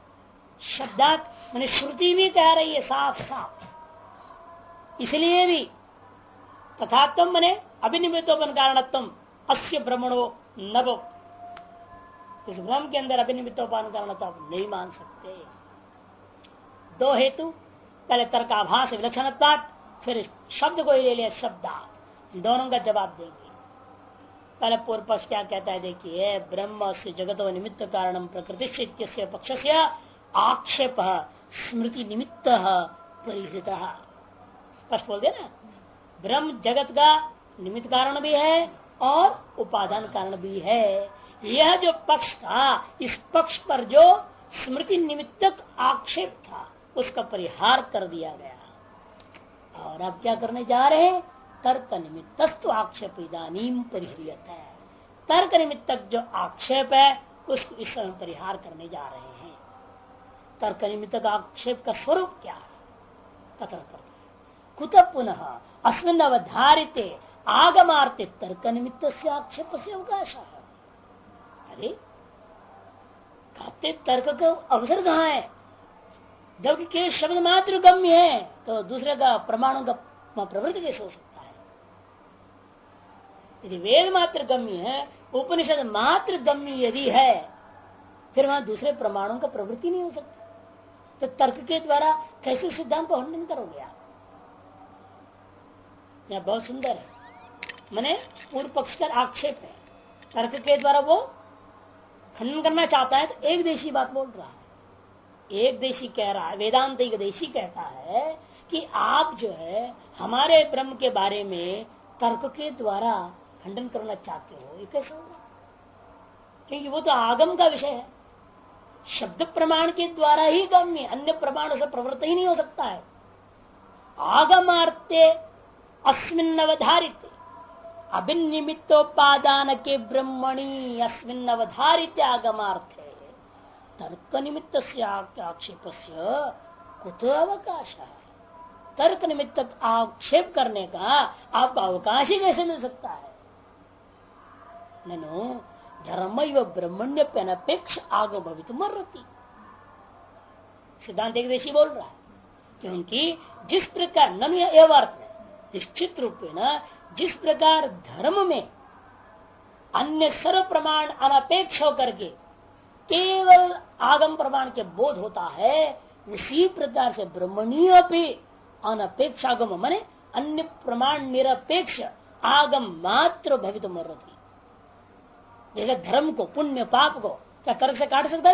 शब्दात मैंने श्रुति भी कह रही है साफ साफ, इसलिए भी तथात्म मने अभिनिमित्तोपन कारणत्म अस्य ब्रह्मणो नभो, इस ब्रह्म के अंदर अभिनिमित्तोपान कारणत्व आप नहीं मान सकते। दो हेतु, पहले तर्काभास विलक्षणत्वात्, फिर शब्द को ही ले लिया शब्दात, दोनों का जवाब देंगे। पहले पूर्व पक्ष क्या कहता है देखिए, ब्रह्म से जगत निमित्त कारणम प्रकृति से पक्ष से आक्षेप स्मृति निमित्त परिहृत, स्पष्ट बोल दे ना, ब्रह्म जगत का निमित्त कारण भी है और उपादान कारण भी है। यह जो पक्ष था, इस पक्ष पर जो स्मृति निमित्तक आक्षेप था उसका परिहार कर दिया गया। और अब क्या करने जा रहे हैं, तर्क निमित्तस्तु आक्षेप इदानीम परिहृयते है, तर्क निमित्तक जो आक्षेप है उसको इस समय परिहार करने जा रहे हैं। तर्क निमित्तक आक्षेप का स्वरूप क्या है, कथन करते कुत पुनः अस्मिन् अवधारिते आगमार्थे तर्क निमित्त से आक्षेप से अवकाश है। अरे कहते तर्क का अवसर कहाँ है, जबकि के शब्द मात्र गम्य है तो दूसरे का प्रमाणों का प्रवृत्ति कैसे हो सकता है। यदि वेद मात्र गम्य है, उपनिषद मात्र गम्य यदि है, फिर वहां दूसरे प्रमाणों का प्रवृत्ति नहीं हो सकती। तो तर्क के द्वारा कैसे सिद्धांत को खंडन करोगे आप। यह बहुत सुंदर है, मैंने पूर्व पक्ष का आक्षेप है, तर्क के द्वारा वो खंडन करना चाहता है तो एक देशी बात बोल रहा है। एक देशी कह रहा है, वेदांत एक देशी कहता है कि आप जो है हमारे ब्रह्म के बारे में तर्क के द्वारा खंडन करना चाहते हो, ये कैसे होगा, क्योंकि वो तो आगम का विषय है, शब्द प्रमाण के द्वारा ही गम्य, अन्य प्रमाण से प्रवृत्त ही नहीं हो सकता है। आगमार्थे अस्मिन् अवधारित अभिनिमित्तोपादान के ब्रह्मणि अस्मिन् अवधारित आगमार्थे तर्क निमित्त से आक्षेप से कुत अवकाश है। तर्क निमित्त आक्षेप करने का आपको अवकाश ही कैसे मिल सकता है। ननु धर्म व ब्रह्मण्य अनपेक्ष आगम भवित मर्रति, सिद्धांत एक देशी बोल रहा है, क्योंकि जिस प्रकार ननु एवं अर्थ में निश्चित रूप में जिस प्रकार धर्म में अन्य सर्व प्रमाण अनपेक्ष होकर के केवल आगम प्रमाण के बोध होता है, उसी प्रकार से ब्रह्मणीय भी अनपेक्ष आगम माने अन्य प्रमाण निरपेक्ष आगम मात्र भवित मर्रति। जैसे धर्म को पुण्य पाप को क्या तर्क से काट सकता है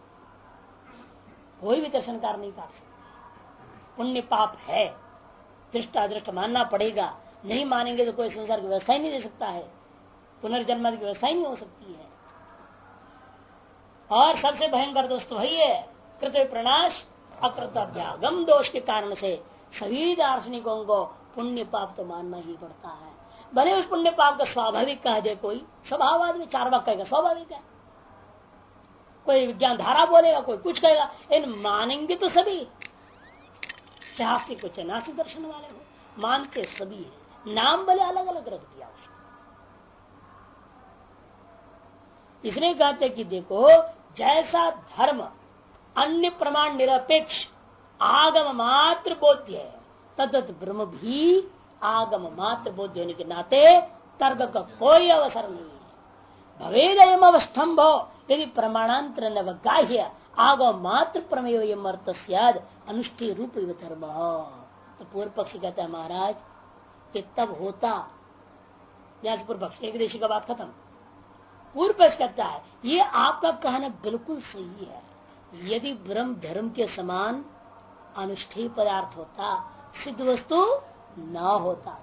कोई भी दर्शनकार नहीं काट सकता। पुण्य पाप है, दृष्ट अदृष्ट मानना पड़ेगा, नहीं मानेंगे तो कोई संसार की व्यवस्था ही नहीं दे सकता है, पुनर्जन्म की व्यवस्था ही नहीं हो सकती है। और सबसे भयंकर दोष तो वही है कृत प्रणाश अकृतभ्यागम दोष के कारण से सभी दार्शनिकों को पुण्य पाप तो मानना ही पड़ता है। भले उस पुण्य पाप का स्वाभाविक कह दे कोई, स्वभाववाद में चार वाक्य कहेगा स्वाभाविक है, कोई विज्ञान धारा बोलेगा, कोई कुछ कहेगा, इन मानेंगे तो सभी, चाहे आस्तिक कुछ नास्तिक दर्शन वाले हो, मानते सभी है, नाम भले अलग अलग रख दिया उसको। इसलिए कहते कि देखो जैसा धर्म अन्य प्रमाण निरपेक्ष आगम मात्र बोध्य है, तद्वत ब्रह्म भी आगम मात्र बोध्य होने के नाते तर्क का कोई अवसर नहीं है। भवेदयम अवस्थम्भ यदि प्रमाणांतर नवगाह्य आगम मात्र प्रमेय अर्थ अनुष्ठेय रूप धर्म। तो पूर्व पक्षी कहता है महाराज ये तब होता। पूर्व पक्ष एक देशी का बात खत्म। पूर्व पक्ष कहता है ये आपका कहना बिल्कुल सही है, यदि ब्रह्म धर्म के समान अनुष्ठेय पदार्थ होता, सिद्ध वस्तु न होता।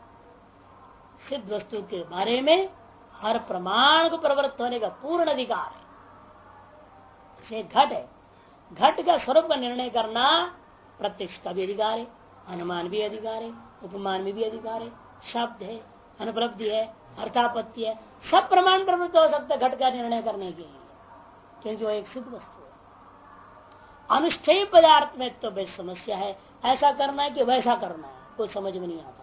सिद्ध वस्तु के बारे में हर प्रमाण को प्रवृत्त होने का पूर्ण अधिकार है। से घट है, घट का स्वरूप का निर्णय करना प्रत्यक्ष का भी अधिकार है, अनुमान भी अधिकार है, उपमान में भी अधिकार है, शब्द है, अनुपलब्धि है, अर्थापत्ति है, सब प्रमाण प्रवृत्त हो सकता है घट का निर्णय करने के लिए, क्योंकि वो एक सिद्ध वस्तु है। अनुष्ठेय पदार्थ में तो बेस समस्या है, ऐसा करना है कि वैसा करना है, कोई समझ में नहीं आता।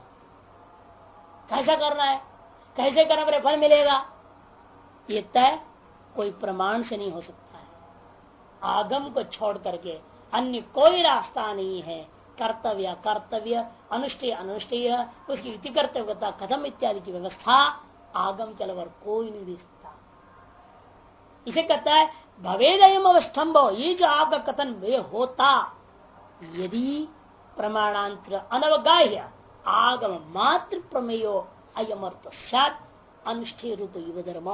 कैसा करना है, कैसे करने पर फल मिलेगा, ये तय कोई प्रमाण से नहीं हो सकता है। आगम को छोड़ करके अन्य कोई रास्ता नहीं है। कर्तव्य कर्तव्य, अनुष्ठेय अनुष्ठेय, उसकी इति कर्तव्यता कथम इत्यादि की व्यवस्था आगम के अलावा कोई नहीं दे सकता। इसे कहता है भवेदयम अवस्थम्भो, ये जो आपका कथन वे होता यदि प्रमाणांतर अनवगाह्य आगम मात्र प्रमेयो अयमर्थ सात अनुष्ठेय रूप युव धर्म,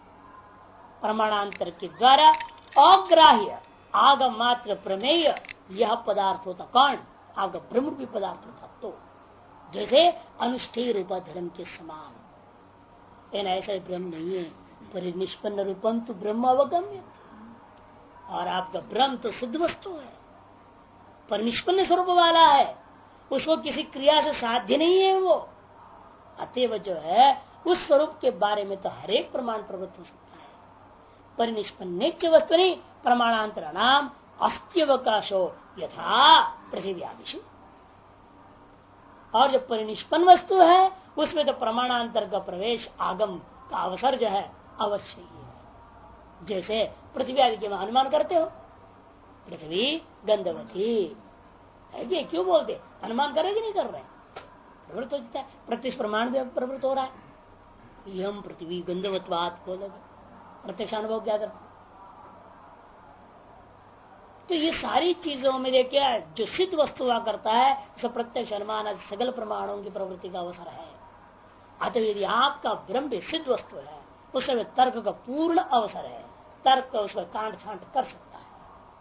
प्रमाणांतर के द्वारा अग्राह्य आगम मात्र प्रमेय यह पदार्थ होता। कौन? आपका ब्रह्म भी पदार्थ होता। तो जैसे अनुष्ठेय रूप धर्म के समान, लेकिन ऐसा ब्रह्म नहीं है। परिनिष्पन्न रूपम तो ब्रह्म अवगम्य, और आपका ब्रह्म तो सिद्ध वस्तु है, परिनिष्पन्न स्वरूप वाला है, उसको किसी क्रिया से साध्य नहीं है वो। अतएव जो है उस स्वरूप के बारे में तो हरेक प्रमाण प्रवृत्त हो सकता है। परिनिष्पन्न वस्तु नहीं, प्रमाणांतर नाम अस्त्यवकाशो यथा पृथ्वी। और जो परिनिष्पन्न वस्तु है उसमें तो प्रमाणांतर का प्रवेश आगम का अवसर जो है अवश्य ही है। जैसे पृथ्वी आदि के अनुमान करते हो, पृथ्वी गंधवती है, क्यों बोलते? अनुमान कर रहे कि नहीं कर रहे? प्रवृत्त होता है, प्रत्यक्ष प्रमाण भी प्रवृत्त हो रहा है। यम पृथ्वी गंधवत्वात बोलोगे, प्रत्यक्ष अनुभव क्या करते? तो ये सारी चीजों में देखिए जो सिद्ध वस्तु हुआ करता है, सब प्रत्यक्ष अनुमान सगल प्रमाणों की प्रवृत्ति का अवसर है। अतः यदि आपका ब्रह्म भी सिद्ध वस्तु है, उसमें तर्क का पूर्ण अवसर है, तर्क उसका कांट छांट कर सकता है।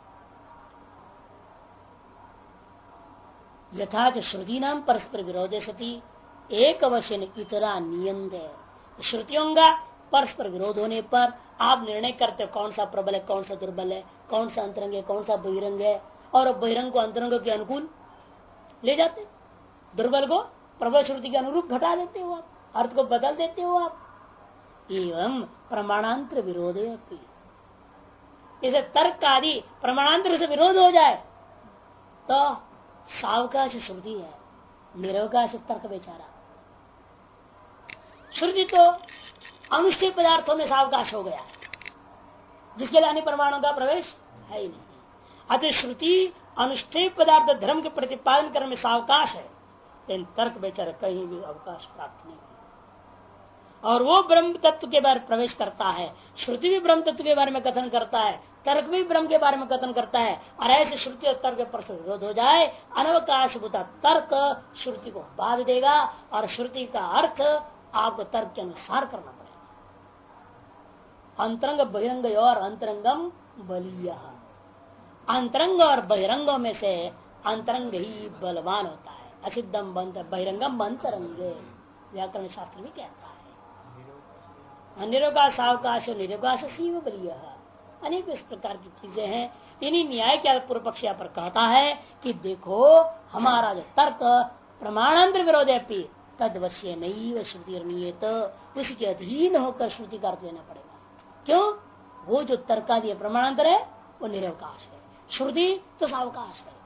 यथाच श्रुति नाम परस्पर विरोधे सती एक अवश्य इतरा नियंत। श्रुतियों का परस्पर विरोध होने पर आप निर्णय करते कौन सा प्रबल है, कौन सा दुर्बल है, कौन सा अंतरंग है, कौन सा बहिरंग है, और बहिरंग को अंतरंग के अनुकूल ले जाते, दुर्बल को प्रबल श्रुति के अनुरूप घटा देते हो आप, अर्थ को बदल देते हो आप। एवं प्रमाणांतर विरोध, इसे तर्क आदि प्रमाणांतर से विरोध हो जाए तो सावकाश श्रुति है, निरवकाश तर्क बेचारा। श्रुति तो अनुष्ठेय पदार्थों में सावकाश हो गया, जिसके लिए अन्य प्रमाणों का प्रवेश है ही नहीं। अतः श्रुति अनुष्ठेय पदार्थ धर्म के प्रतिपादन करने में सावकाश है, लेकिन तर्क बेचारा कहीं भी अवकाश प्राप्त नहीं है। और वो ब्रह्म तत्व के बारे में प्रवेश करता है, श्रुति भी ब्रह्म तत्व के बारे में कथन करता है, तर्क भी ब्रह्म के बारे में कथन करता है। और ऐसे श्रुति और तर्क पर विरोध हो जाए, अनवकाश भूता तर्क श्रुति को बाध देगा, और श्रुति का अर्थ आपको तर्क के अनुसार करना पड़ेगा। अंतरंग बहिरंग और अंतरंगम बलीय, अंतरंग और बहिरंगों में से अंतरंग ही बलवान होता है। असिद्धम बहिरंगम अंतरंग, व्याकरण शास्त्र में कहता है। निरवकाश सावकाश निरवकाश सीव बलीय, अनेक इस प्रकार की चीजें हैं। इन्हीं न्याय के पूर्व पक्ष पर कहता है कि देखो हमारा जो तर्क प्रमाणांतर विरोध है तदवश्य नहीं श्रुति, तो उसके अधीन होकर श्रुति का अर्थ लेना पड़ेगा। क्यों? वो जो तर्कादि प्रमाणांतर है वो निरवकाश है, श्रुति तो सावकाश है।